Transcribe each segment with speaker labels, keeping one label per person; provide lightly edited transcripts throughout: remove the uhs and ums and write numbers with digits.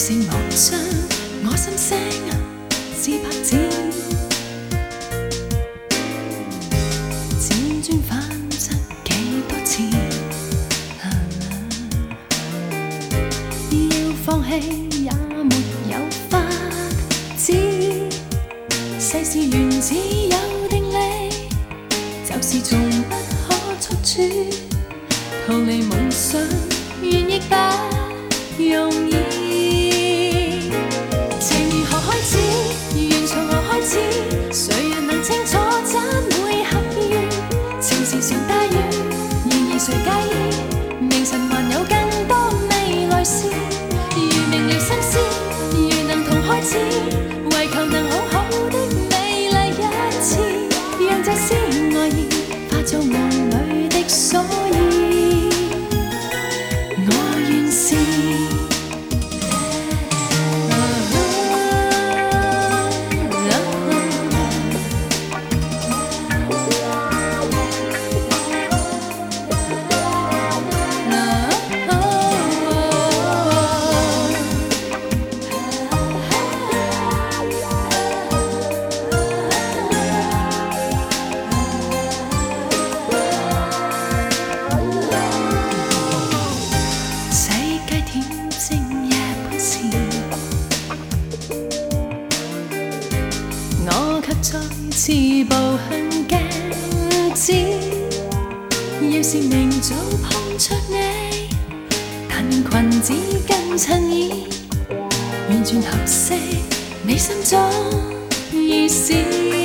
Speaker 1: 是樂章，我心聲是拍子，輾轉反側幾多次，要放棄也沒有法子。世事原只有定理，就是從不可速處，逃離夢想原亦不容易。情如何開始，緣從何開始，誰人能清楚怎會合意？情是場大雨，然而誰介意？明晨還有更多未來事，如明了心思，如能同開始，為求能好好的美麗一次，讓這絲愛意化做夢裏的所以，我願是。再次步向鏡子，要是明早碰着你，但願裙子跟襯衣完全合適你心中意思。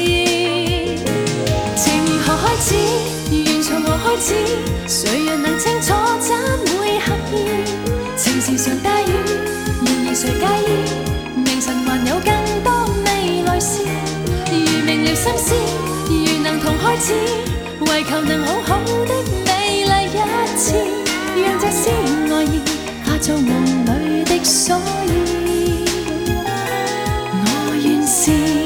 Speaker 1: 情如何開始，緣從何開始，誰人能清楚怎會合意？情是場大雨，然而誰介意？明晨還有更多未來事。明了心思，如能同開始，為求能好好的美麗一次，讓這絲愛意化做夢裏的所以，我願是。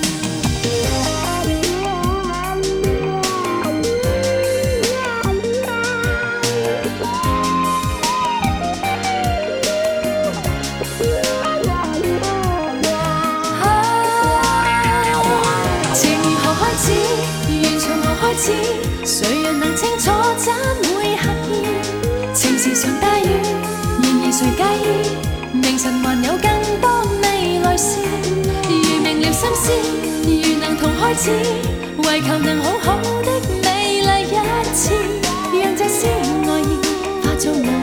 Speaker 1: 緣從何開始，誰人能清楚怎會合意？情是場大雨，然而誰介意？明晨還有更多未來事，如明了心思，如能同開始，為求能好好的美麗一次，讓這絲愛意化做夢。